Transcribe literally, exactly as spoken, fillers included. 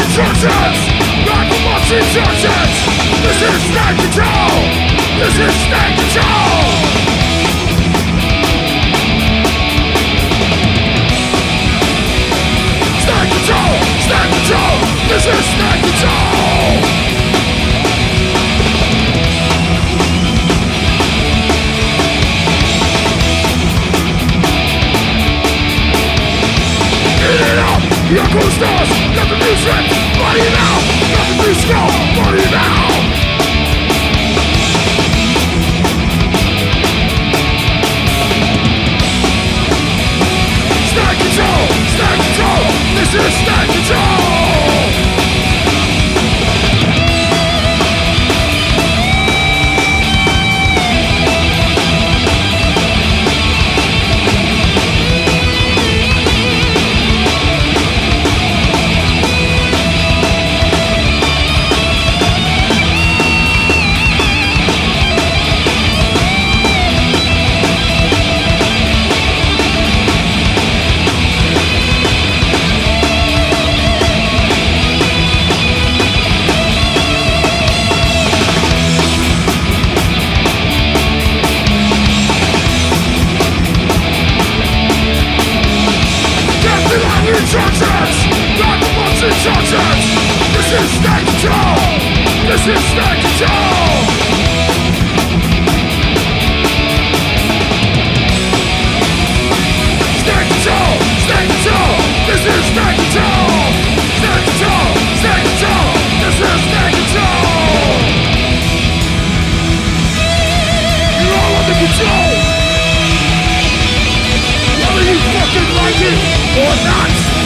instructions, not the one's instructions. This is state control. This is state control. State control. State control. This is state control. Your cool stars, nothing new shit, money now, nothing new skull, money now. State control, state control, this is state control. Instructions, not the one's instructions. This is state control. This is state control. State control, state control. This is state control. State control, state control. This is state control. You're all under control. Whether you fucking like it or not.